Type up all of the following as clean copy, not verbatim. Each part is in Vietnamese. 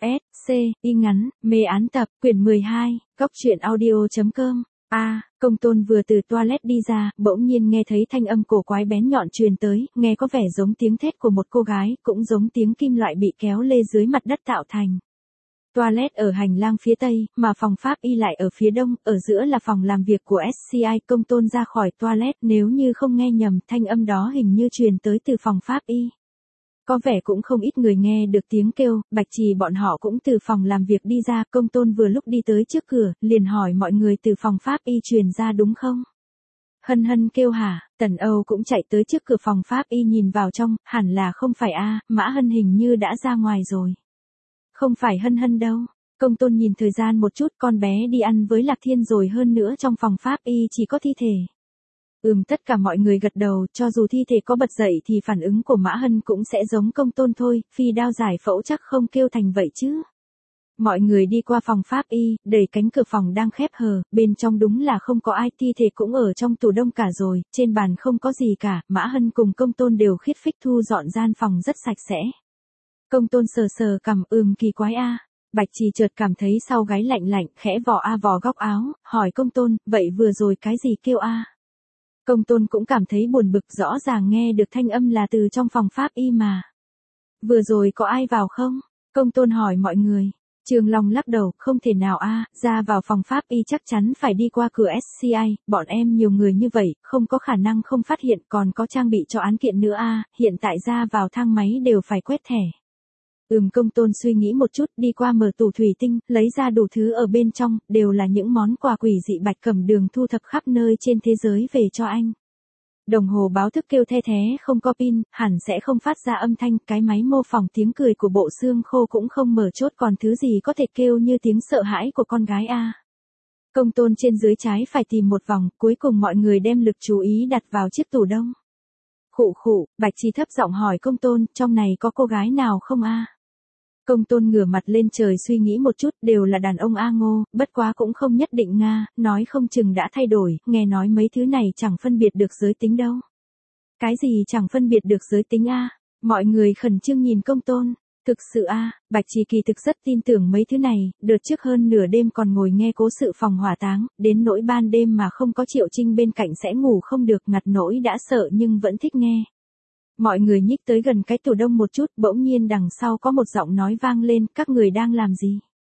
S, C, Y ngắn, mê án tập, quyển 12, góc truyện audio.com. Công tôn vừa từ toilet đi ra, bỗng nhiên nghe thấy thanh âm cổ quái bén nhọn truyền tới, nghe có vẻ giống tiếng thét của một cô gái, cũng giống tiếng kim loại bị kéo lê dưới mặt đất tạo thành. Toilet ở hành lang phía tây, mà phòng pháp y lại ở phía đông, ở giữa là phòng làm việc của SCI. Công tôn ra khỏi toilet, nếu như không nghe nhầm, thanh âm đó hình như truyền tới từ phòng pháp y. Có vẻ cũng không ít người nghe được tiếng kêu, Bạch Trì bọn họ cũng từ phòng làm việc đi ra. Công tôn vừa lúc đi tới trước cửa, liền hỏi mọi người từ phòng pháp y truyền ra đúng không? Hân Hân kêu hả, Tần Âu cũng chạy tới trước cửa phòng pháp y nhìn vào trong, hẳn là không phải Mã Hân hình như đã ra ngoài rồi. Không phải Hân Hân đâu. Công tôn nhìn thời gian một chút, con bé đi ăn với Lạc Thiên rồi, hơn nữa trong phòng pháp y chỉ có thi thể. Tất cả mọi người gật đầu, cho dù thi thể có bật dậy thì phản ứng của Mã Hân cũng sẽ giống công tôn thôi, phi đao giải phẫu chắc không kêu thành vậy chứ. Mọi người đi qua phòng pháp y, đẩy cánh cửa phòng đang khép hờ, bên trong đúng là không có ai, thi thể cũng ở trong tủ đông cả rồi, trên bàn không có gì cả, Mã Hân cùng công tôn đều khiết phích thu dọn gian phòng rất sạch sẽ. Công tôn sờ sờ cằm, kỳ quái Bạch Trì chợt cảm thấy sau gáy lạnh lạnh, khẽ vò góc áo, hỏi công tôn, vậy vừa rồi cái gì kêu Công tôn cũng cảm thấy buồn bực, rõ ràng nghe được thanh âm là từ trong phòng pháp y mà. Vừa rồi có ai vào không? Công tôn hỏi mọi người. Trường Long lắc đầu, không thể nào ra vào phòng pháp y chắc chắn phải đi qua cửa SCI, bọn em nhiều người như vậy, không có khả năng không phát hiện, còn có trang bị cho án kiện nữa hiện tại ra vào thang máy đều phải quét thẻ. Công tôn suy nghĩ một chút, đi qua mở tủ thủy tinh, lấy ra đủ thứ ở bên trong, đều là những món quà quỷ dị Bạch Cẩm Đường thu thập khắp nơi trên thế giới về cho anh. Đồng hồ báo thức kêu the thé không có pin, hẳn sẽ không phát ra âm thanh, cái máy mô phỏng tiếng cười của bộ xương khô cũng không mở chốt, còn thứ gì có thể kêu như tiếng sợ hãi của con gái Công tôn trên dưới trái phải tìm một vòng, cuối cùng mọi người đem lực chú ý đặt vào chiếc tủ đông. Khụ, Bạch Trì thấp giọng hỏi công tôn, trong này có cô gái nào không Công tôn ngửa mặt lên trời suy nghĩ một chút, đều là đàn ông Ngô, bất quá cũng không nhất định nói không chừng đã thay đổi, nghe nói mấy thứ này chẳng phân biệt được giới tính đâu. Cái gì chẳng phân biệt được giới tính Mọi người khẩn trương nhìn công tôn. Thực sự Bạch Trì kỳ thực rất tin tưởng mấy thứ này, đợt trước hơn nửa đêm còn ngồi nghe cố sự phòng hỏa táng, đến nỗi ban đêm mà không có Triệu Trinh bên cạnh sẽ ngủ không được, ngặt nỗi đã sợ nhưng vẫn thích nghe. Mọi người nhích tới gần cái tủ đông một chút, bỗng nhiên đằng sau có một giọng nói vang lên, các người đang làm gì?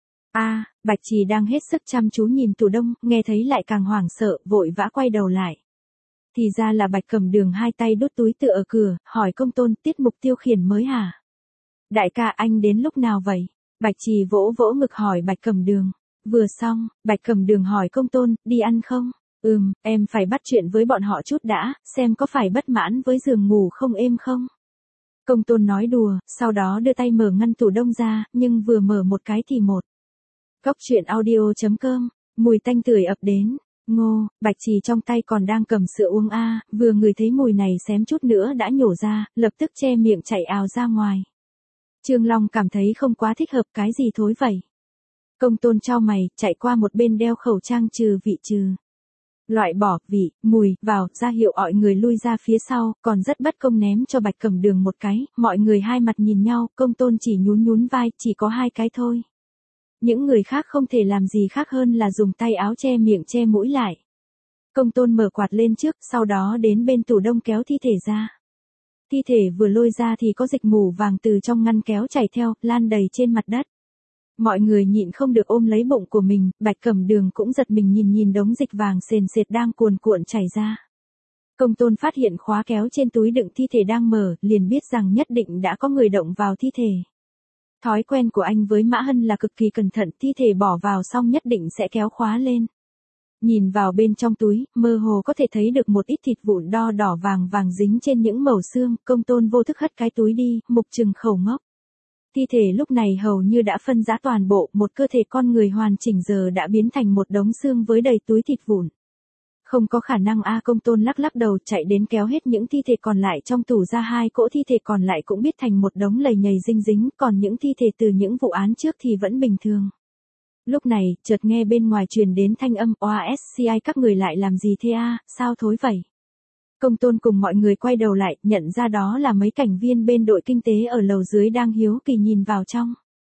Bạch Trì đang hết sức chăm chú nhìn tủ đông, nghe thấy lại càng hoảng sợ, vội vã quay đầu lại. Thì ra là Bạch Cẩm Đường hai tay đút túi tựa ở cửa, hỏi công tôn, tiết mục tiêu khiển mới hả? Đại ca anh đến lúc nào vậy? Bạch Trì vỗ ngực hỏi Bạch Cẩm Đường. Vừa xong, Bạch Cẩm Đường hỏi công tôn, đi ăn không? Em phải bắt chuyện với bọn họ chút đã, xem có phải bất mãn với giường ngủ không êm không? Công tôn nói đùa, sau đó đưa tay mở ngăn tủ đông ra, nhưng vừa mở một cái thì một. Góc truyện audio.com, mùi tanh tưởi ập đến. Bạch Trì trong tay còn đang cầm sữa uống vừa ngửi thấy mùi này xém chút nữa đã nhổ ra, lập tức che miệng chạy ào ra ngoài. Trương Long cảm thấy không quá thích hợp, cái gì thối vậy? Công tôn chau mày, chạy qua một bên đeo khẩu trang trừ vị trừ loại bỏ vị, mùi, vào, ra hiệu mọi người lui ra phía sau, còn rất bất công ném cho Bạch Cẩm Đường một cái, mọi người hai mặt nhìn nhau, công tôn chỉ nhún vai, chỉ có 2 cái thôi. Những người khác không thể làm gì khác hơn là dùng tay áo che miệng che mũi lại. Công tôn mở quạt lên trước, sau đó đến bên tủ đông kéo thi thể ra. Thi thể vừa lôi ra thì có dịch mù vàng từ trong ngăn kéo chảy theo, lan đầy trên mặt đất. Mọi người nhịn không được ôm lấy bụng của mình, Bạch Cẩm Đường cũng giật mình nhìn đống dịch vàng sền sệt đang cuồn cuộn chảy ra. Công tôn phát hiện khóa kéo trên túi đựng thi thể đang mở, liền biết rằng nhất định đã có người động vào thi thể. Thói quen của anh với Mã Hân là cực kỳ cẩn thận, thi thể bỏ vào xong nhất định sẽ kéo khóa lên. Nhìn vào bên trong túi, mơ hồ có thể thấy được một ít thịt vụn đỏ vàng dính trên những mẩu xương, công tôn vô thức hất cái túi đi, mục trừng khẩu ngốc. Thi thể lúc này hầu như đã phân rã toàn bộ, một cơ thể con người hoàn chỉnh giờ đã biến thành một đống xương với đầy túi thịt vụn. Không có khả năng công tôn lắc đầu chạy đến kéo hết những thi thể còn lại trong tủ ra, 2 cỗ thi thể còn lại cũng biết thành một đống lầy nhầy dinh dính, còn những thi thể từ những vụ án trước thì vẫn bình thường. Lúc này, chợt nghe bên ngoài truyền đến thanh âm, SCI các người lại làm gì thế sao thối vậy? Công tôn cùng mọi người quay đầu lại, nhận ra đó là mấy cảnh viên bên đội kinh tế ở lầu dưới đang hiếu kỳ nhìn vào trong.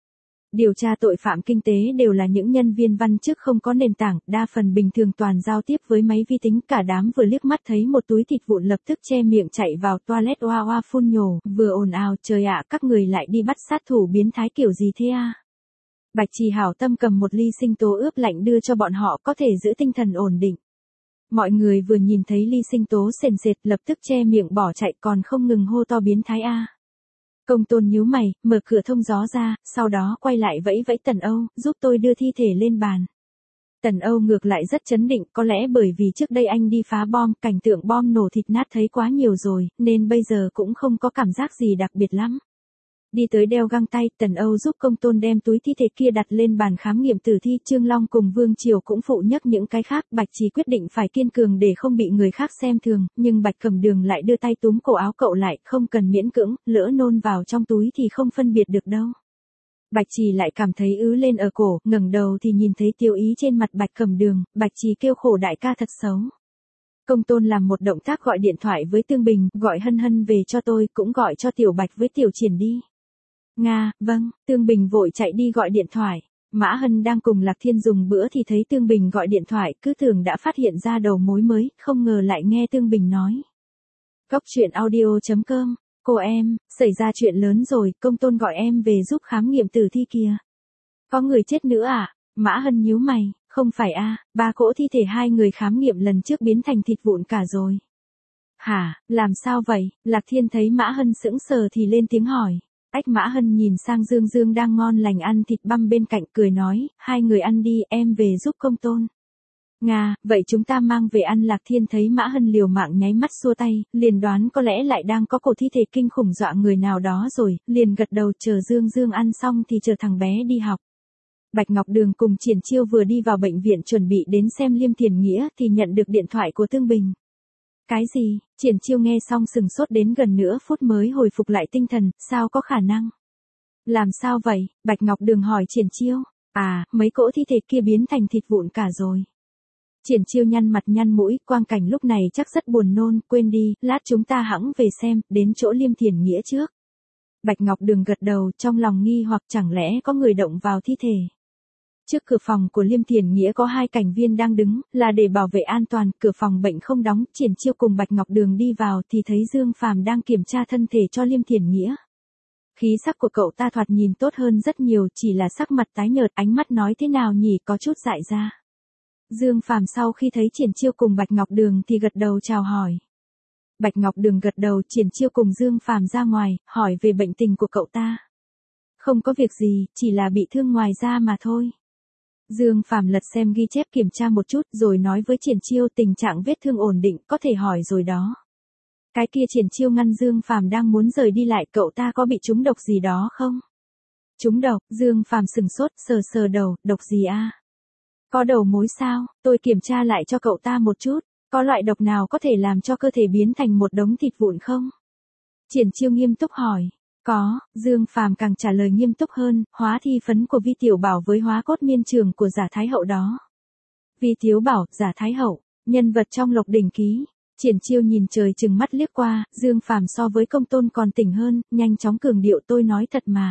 Điều tra tội phạm kinh tế đều là những nhân viên văn chức không có nền tảng, đa phần bình thường toàn giao tiếp với máy vi tính, cả đám vừa liếc mắt thấy một túi thịt vụn lập tức che miệng chạy vào toilet oa oa phun nhổ, vừa ồn ào, trời ạ, các người lại đi bắt sát thủ biến thái kiểu gì thế à? Bạch Trì hảo tâm cầm một ly sinh tố ướp lạnh đưa cho bọn họ có thể giữ tinh thần ổn định. Mọi người vừa nhìn thấy ly sinh tố sền sệt lập tức che miệng bỏ chạy còn không ngừng hô to biến thái a. Công Tôn nhíu mày, mở cửa thông gió ra, sau đó quay lại vẫy vẫy Tần Âu, giúp tôi đưa thi thể lên bàn. Tần Âu ngược lại rất chấn định, có lẽ bởi vì trước đây anh đi phá bom, cảnh tượng bom nổ thịt nát thấy quá nhiều rồi, nên bây giờ cũng không có cảm giác gì đặc biệt lắm. Đi tới đeo găng tay, Tần Âu giúp Công Tôn đem túi thi thể kia đặt lên bàn khám nghiệm tử thi, Trương Long cùng Vương Triều cũng phụ nhắc những cái khác, Bạch Trì quyết định phải kiên cường để không bị người khác xem thường, nhưng Bạch Cẩm Đường lại đưa tay túm cổ áo cậu lại, không cần miễn cưỡng, lỡ nôn vào trong túi thì không phân biệt được đâu. Bạch Trì lại cảm thấy ứ lên ở cổ, ngẩng đầu thì nhìn thấy tiêu ý trên mặt Bạch Cẩm Đường, Bạch Trì kêu khổ đại ca thật xấu. Công Tôn làm một động tác gọi điện thoại với Tương Bình, gọi Hân Hân về cho tôi, cũng gọi cho Tiểu Bạch với Tiểu Triển đi. Nga, vâng, Tương Bình vội chạy đi gọi điện thoại. Mã Hân đang cùng Lạc Thiên dùng bữa thì thấy Tương Bình gọi điện thoại, cứ tưởng đã phát hiện ra đầu mối mới, không ngờ lại nghe Tương Bình nói. Cóc truyện audio.com, cô em, xảy ra chuyện lớn rồi, Công Tôn gọi em về giúp khám nghiệm tử thi kìa. Có người chết nữa à? Mã Hân nhíu mày, không phải a, 3 cỗ thi thể 2 người khám nghiệm lần trước biến thành thịt vụn cả rồi. Hả, làm sao vậy? Lạc Thiên thấy Mã Hân sững sờ thì lên tiếng hỏi. Ách Mã Hân nhìn sang Dương Dương đang ngon lành ăn thịt băm bên cạnh cười nói, 2 người ăn đi, em về giúp Công Tôn. Nga, vậy chúng ta mang về ăn. Lạc Thiên thấy Mã Hân liều mạng nháy mắt xua tay, liền đoán có lẽ lại đang có cổ thi thể kinh khủng dọa người nào đó rồi, liền gật đầu chờ Dương Dương ăn xong thì chờ thằng bé đi học. Bạch Ngọc Đường cùng Triển Chiêu vừa đi vào bệnh viện chuẩn bị đến xem Liêm Thiền Nghĩa thì nhận được điện thoại của Tương Bình. Cái gì? Triển Chiêu nghe xong sừng sốt đến gần nửa phút mới hồi phục lại tinh thần, sao có khả năng? Làm sao vậy? Bạch Ngọc Đường hỏi Triển Chiêu. À, mấy cỗ thi thể kia biến thành thịt vụn cả rồi. Triển Chiêu nhăn mặt nhăn mũi, quang cảnh lúc này chắc rất buồn nôn, quên đi, lát chúng ta hẵng về xem, đến chỗ Liêm Thiền Nghĩa trước. Bạch Ngọc Đường gật đầu, trong lòng nghi hoặc chẳng lẽ có người động vào thi thể. Trước cửa phòng của Liêm Thiền Nghĩa có 2 cảnh viên đang đứng, là để bảo vệ an toàn, cửa phòng bệnh không đóng, Triển Chiêu cùng Bạch Ngọc Đường đi vào thì thấy Dương Phàm đang kiểm tra thân thể cho Liêm Thiền Nghĩa. Khí sắc của cậu ta thoạt nhìn tốt hơn rất nhiều, chỉ là sắc mặt tái nhợt, ánh mắt nói thế nào nhỉ, có chút dại ra. Dương Phàm sau khi thấy Triển Chiêu cùng Bạch Ngọc Đường thì gật đầu chào hỏi. Bạch Ngọc Đường gật đầu, Triển Chiêu cùng Dương Phàm ra ngoài, hỏi về bệnh tình của cậu ta. Không có việc gì, chỉ là bị thương ngoài da mà thôi. Dương Phàm lật xem ghi chép kiểm tra một chút rồi nói với Triển Chiêu tình trạng vết thương ổn định, có thể hỏi rồi đó. Cái kia Triển Chiêu ngăn Dương Phàm đang muốn rời đi lại, cậu ta có bị trúng độc gì đó không? Trúng độc? Dương Phàm sừng sốt, sờ sờ đầu, độc gì a? Có đầu mối sao? Tôi kiểm tra lại cho cậu ta một chút, có loại độc nào có thể làm cho cơ thể biến thành một đống thịt vụn không? Triển Chiêu nghiêm túc hỏi. Có, Dương Phàm càng trả lời nghiêm túc hơn, hóa thi phấn của Vi Tiểu Bảo với hóa cốt miên trường của Giả Thái Hậu đó. Vi Tiểu Bảo, Giả Thái Hậu, nhân vật trong Lộc Đỉnh Ký. Triển Chiêu nhìn trời chừng mắt liếc qua, Dương Phàm so với Công Tôn còn tỉnh hơn, nhanh chóng cường điệu tôi nói thật mà.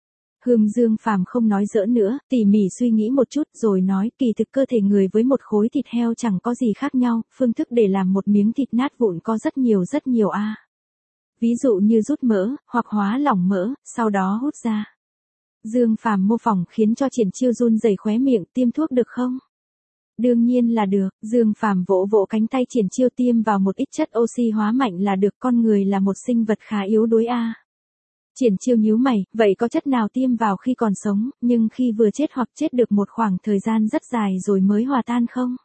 Dương Phàm không nói giỡn nữa, tỉ mỉ suy nghĩ một chút rồi nói kỳ thực cơ thể người với một khối thịt heo chẳng có gì khác nhau, phương thức để làm một miếng thịt nát vụn có rất nhiều a. Ví dụ như rút mỡ, hoặc hóa lỏng mỡ, sau đó hút ra. Dương Phàm mô phỏng khiến cho Triển Chiêu run rẩy khóe miệng, tiêm thuốc được không? Đương nhiên là được, Dương Phàm vỗ vỗ cánh tay Triển Chiêu, tiêm vào một ít chất oxy hóa mạnh là được, con người là một sinh vật khá yếu đuối a. Triển Chiêu nhíu mày, vậy có chất nào tiêm vào khi còn sống, nhưng khi vừa chết hoặc chết được một khoảng thời gian rất dài rồi mới hòa tan không?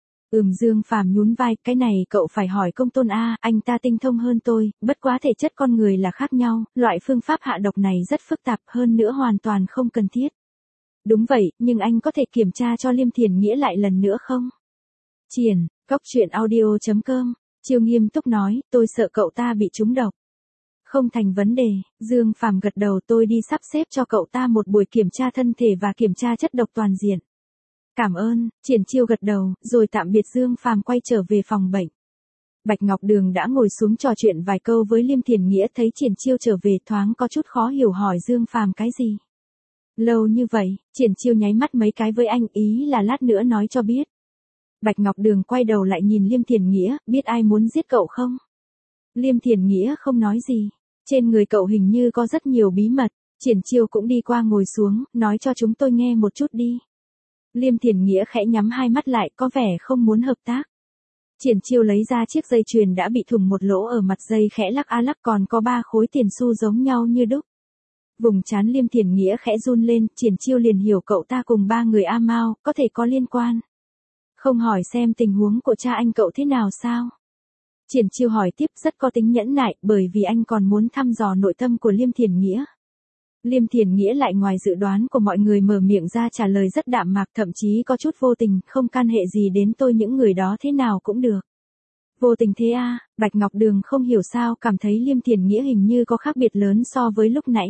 Dương Phàm nhún vai, cái này cậu phải hỏi Công Tôn a, anh ta tinh thông hơn tôi, bất quá thể chất con người là khác nhau, loại phương pháp hạ độc này rất phức tạp, hơn nữa hoàn toàn không cần thiết. Đúng vậy, nhưng anh có thể kiểm tra cho Liêm Thiền Nghĩa lại lần nữa không? Triển, cóc truyện audio.com, Chiêu nghiêm túc nói, tôi sợ cậu ta bị trúng độc. Không thành vấn đề, Dương Phàm gật đầu, tôi đi sắp xếp cho cậu ta một buổi kiểm tra thân thể và kiểm tra chất độc toàn diện. Cảm ơn, Triển Chiêu gật đầu, rồi tạm biệt Dương Phàm quay trở về phòng bệnh. Bạch Ngọc Đường đã ngồi xuống trò chuyện vài câu với Liêm Thiền Nghĩa, thấy Triển Chiêu trở về thoáng có chút khó hiểu hỏi Dương Phàm cái gì. Lâu như vậy, Triển Chiêu nháy mắt mấy cái với anh, ý là lát nữa nói cho biết. Bạch Ngọc Đường quay đầu lại nhìn Liêm Thiển Nghĩa, biết ai muốn giết cậu không? Liêm Thiển Nghĩa không nói gì. Trên người cậu hình như có rất nhiều bí mật. Triển Chiêu cũng đi qua ngồi xuống, nói cho chúng tôi nghe một chút đi. Liêm Thiển Nghĩa khẽ nhắm hai mắt lại, có vẻ không muốn hợp tác. Triển Chiêu lấy ra chiếc dây chuyền đã bị thủng một lỗ ở mặt dây, khẽ lắc a lắc, còn có 3 khối tiền xu giống nhau như đúc. Vùng trán Liêm Thiển Nghĩa khẽ run lên, Triển Chiêu liền hiểu cậu ta cùng 3 người A Mao có thể có liên quan. Không hỏi xem tình huống của cha anh cậu thế nào sao? Triển Chiêu hỏi tiếp, rất có tính nhẫn nại, bởi vì anh còn muốn thăm dò nội tâm của Liêm Thiển Nghĩa. Liêm Thiển Nghĩa lại ngoài dự đoán của mọi người mở miệng ra trả lời rất đạm mạc, thậm chí có chút vô tình, không can hệ gì đến tôi, những người đó thế nào cũng được. Vô tình thế à? Bạch Ngọc Đường không hiểu sao cảm thấy Liêm Thiển Nghĩa hình như có khác biệt lớn so với lúc nãy.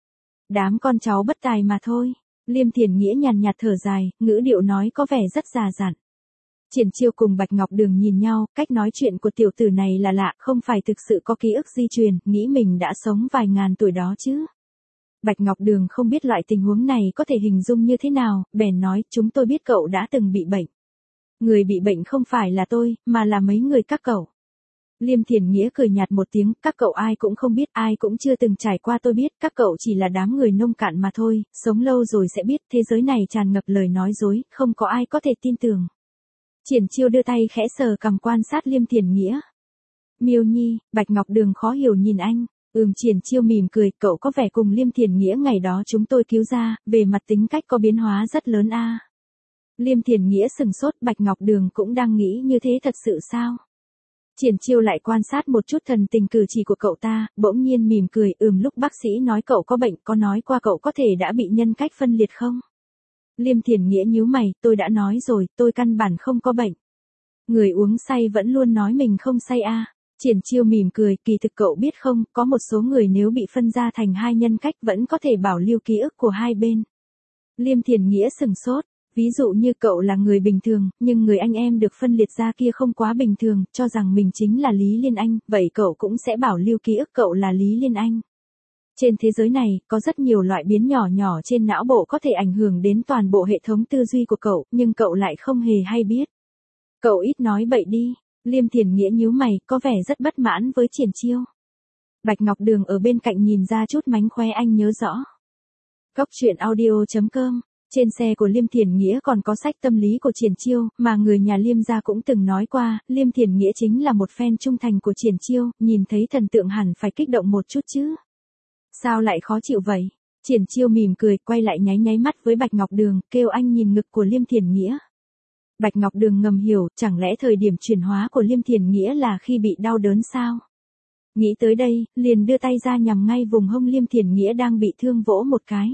Đám con cháu bất tài mà thôi. Liêm Thiển Nghĩa nhàn nhạt thở dài, ngữ điệu nói có vẻ rất già dặn. Triển Chiêu cùng Bạch Ngọc Đường nhìn nhau, cách nói chuyện của tiểu tử này là lạ, không phải thực sự có ký ức di truyền, nghĩ mình đã sống vài ngàn tuổi đó chứ. Bạch Ngọc Đường không biết loại tình huống này có thể hình dung như thế nào, bèn nói, chúng tôi biết cậu đã từng bị bệnh. Người bị bệnh không phải là tôi, mà là mấy người các cậu. Liêm Thiển Nghĩa cười nhạt một tiếng, các cậu ai cũng không biết, ai cũng chưa từng trải qua, tôi biết, các cậu chỉ là đám người nông cạn mà thôi, sống lâu rồi sẽ biết, thế giới này tràn ngập lời nói dối, không có ai có thể tin tưởng. Triển Chiêu đưa tay khẽ sờ cằm quan sát Liêm Thiển Nghĩa. Miêu Nhi, Bạch Ngọc Đường khó hiểu nhìn anh. Triển Chiêu mỉm cười, cậu có vẻ cùng Liêm Thiển Nghĩa ngày đó chúng tôi cứu ra, về mặt tính cách có biến hóa rất lớn a. Liêm Thiển Nghĩa sừng sốt, Bạch Ngọc Đường cũng đang nghĩ như thế thật sự sao? Triển Chiêu lại quan sát một chút thần tình cử chỉ của cậu ta, bỗng nhiên mỉm cười, lúc bác sĩ nói cậu có bệnh, có nói qua cậu có thể đã bị nhân cách phân liệt không? Liêm Thiển Nghĩa nhíu mày, tôi đã nói rồi, tôi căn bản không có bệnh. Người uống say vẫn luôn nói mình không say a. Triển Chiêu mỉm cười, kỳ thực cậu biết không, có một số người nếu bị phân ra thành 2 nhân cách vẫn có thể bảo lưu ký ức của hai bên. Liêm Thiển Nghĩa sừng sốt, ví dụ như cậu là người bình thường, nhưng người anh em được phân liệt ra kia không quá bình thường, cho rằng mình chính là Lý Liên Anh, vậy cậu cũng sẽ bảo lưu ký ức cậu là Lý Liên Anh. Trên thế giới này, có rất nhiều loại biến nhỏ nhỏ trên não bộ có thể ảnh hưởng đến toàn bộ hệ thống tư duy của cậu, nhưng cậu lại không hề hay biết. Cậu ít nói bậy đi. Liêm Thiển Nghĩa nhíu mày, có vẻ rất bất mãn với Triển Chiêu. Bạch Ngọc Đường ở bên cạnh nhìn ra chút mánh khóe, anh nhớ rõ. Góc truyện audio.com. Trên xe của Liêm Thiển Nghĩa còn có sách tâm lý của Triển Chiêu, mà người nhà Liêm gia cũng từng nói qua, Liêm Thiển Nghĩa chính là một fan trung thành của Triển Chiêu, nhìn thấy thần tượng hẳn phải kích động một chút chứ. Sao lại khó chịu vậy? Triển Chiêu mỉm cười, quay lại nháy nháy mắt với Bạch Ngọc Đường, kêu anh nhìn ngực của Liêm Thiển Nghĩa. Bạch Ngọc Đường ngầm hiểu, chẳng lẽ thời điểm chuyển hóa của Liêm Thiển Nghĩa là khi bị đau đớn sao? Nghĩ tới đây, liền đưa tay ra nhằm ngay vùng hông Liêm Thiển Nghĩa đang bị thương, vỗ một cái.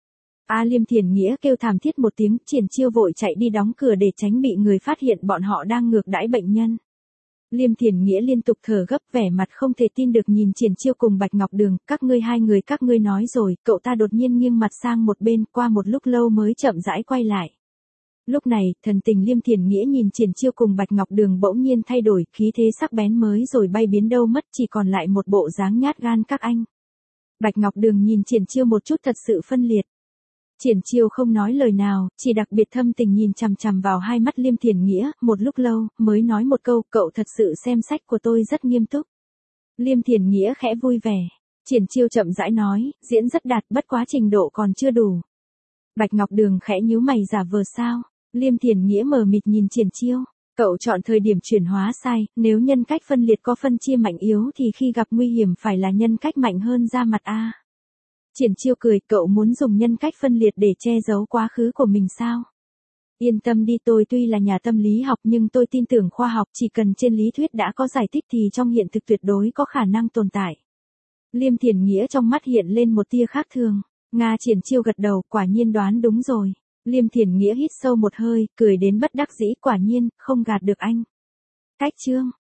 Liêm Thiển Nghĩa kêu thảm thiết một tiếng, Triển Chiêu vội chạy đi đóng cửa để tránh bị người phát hiện bọn họ đang ngược đãi bệnh nhân. Liêm Thiển Nghĩa liên tục thở gấp, vẻ mặt không thể tin được nhìn Triển Chiêu cùng Bạch Ngọc Đường, hai người các ngươi nói rồi, cậu ta đột nhiên nghiêng mặt sang một bên, qua một lúc lâu mới chậm rãi quay lại. Lúc này, thần tình Liêm Thiển Nghĩa nhìn Triển Chiêu cùng Bạch Ngọc Đường bỗng nhiên thay đổi, khí thế sắc bén mới rồi bay biến đâu mất, chỉ còn lại một bộ dáng nhát gan các anh. Bạch Ngọc Đường nhìn Triển Chiêu một chút thật sự phân liệt. Triển Chiêu không nói lời nào, chỉ đặc biệt thâm tình nhìn chằm chằm vào hai mắt Liêm Thiển Nghĩa, một lúc lâu, mới nói một câu, cậu thật sự xem sách của tôi rất nghiêm túc. Liêm Thiển Nghĩa khẽ vui vẻ. Triển Chiêu chậm rãi nói, diễn rất đạt, bất quá trình độ còn chưa đủ. Bạch Ngọc Đường khẽ nhíu mày, giả vờ sao? Liêm Thiển Nghĩa mờ mịt nhìn Triển Chiêu. Cậu chọn thời điểm chuyển hóa sai, nếu nhân cách phân liệt có phân chia mạnh yếu thì khi gặp nguy hiểm phải là nhân cách mạnh hơn ra mặt a. Triển Chiêu cười, cậu muốn dùng nhân cách phân liệt để che giấu quá khứ của mình sao? Yên tâm đi, tôi tuy là nhà tâm lý học nhưng tôi tin tưởng khoa học, chỉ cần trên lý thuyết đã có giải thích thì trong hiện thực tuyệt đối có khả năng tồn tại. Liêm Thiển Nghĩa trong mắt hiện lên một tia khác thường. Triển Chiêu gật đầu, quả nhiên đoán đúng rồi. Liêm Thiển Nghĩa hít sâu một hơi, cười đến bất đắc dĩ, quả nhiên, không gạt được anh. Cách chương.